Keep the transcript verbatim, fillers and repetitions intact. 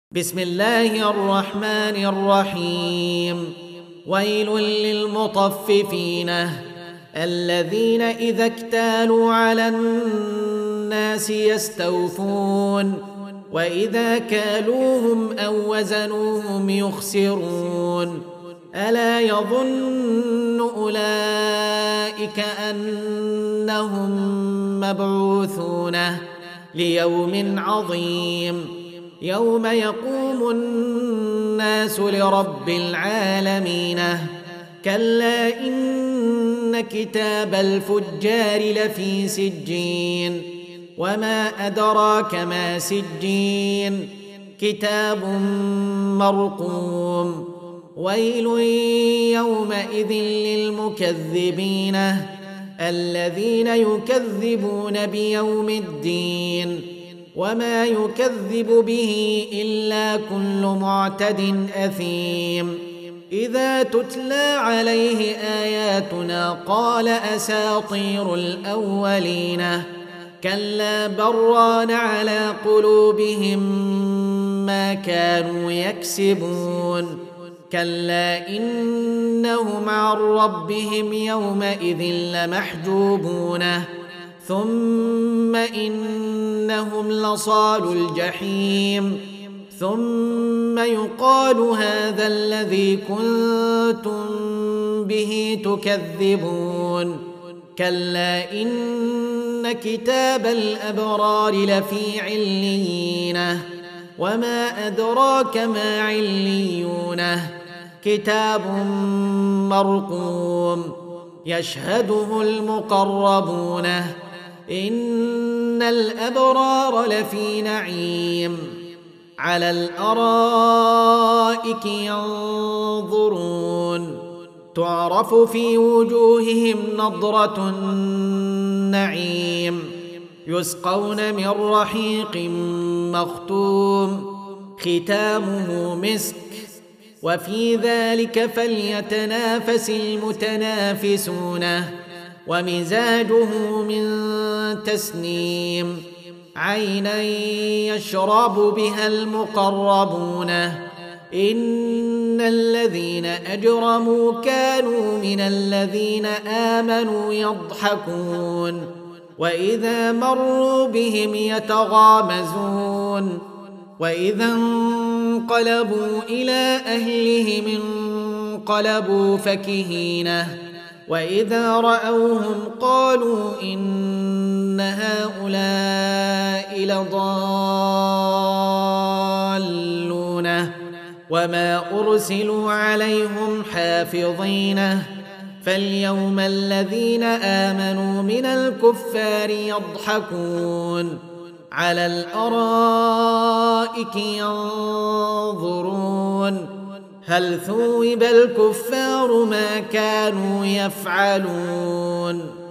بسم الله الرحمن الرحيم. ويل للمطففين الذين إذا اكتالوا على الناس يستوفون وإذا كالوهم أو وزنوهم يخسرون. ألا يظن أولئك أنهم مبعوثون ليوم عظيم يوم يقوم الناس لرب العالمين. كلا إن كتاب الفجار لفي سجين وما أدراك ما سجين كتاب مرقوم. ويل يومئذ للمكذبين الذين يكذبون بيوم الدين وما يكذب به إلا كل معتد أثيم. إذا تتلى عليه آياتنا قال أساطير الأولين. كلا بران على قلوبهم ما كانوا يكسبون. كلا إنهم عن ربهم يومئذ لمحجوبون ثم إنهم لصالو الجحيم ثم يقال هذا الذي كنتم به تكذبون. كلا إن كتاب الأبرار لفي عليين وما أدراك ما عليون كتاب مرقوم يشهده المقربون. إن الأبرار لفي نعيم على الأرائك ينظرون تعرف في وجوههم نضرة النعيم يسقون من رحيق مختوم ختامه مسك وفي ذلك فليتنافس المتنافسون. ومزاجه من تسنيم عينا يشرب بها المقربون. إن الذين أجرموا كانوا من الذين آمنوا يضحكون وإذا مروا بهم يتغامزون وإذا انقلبوا إلى أهلهم انقلبوا فكهين وإذا رأوهم قالوا إن هؤلاء لضالون وما أرسلوا عليهم حافظين. فاليوم الذين آمنوا من الكفار يضحكون على الأرائك ينظرون هل ثوب الكفار ما كانوا يفعلون.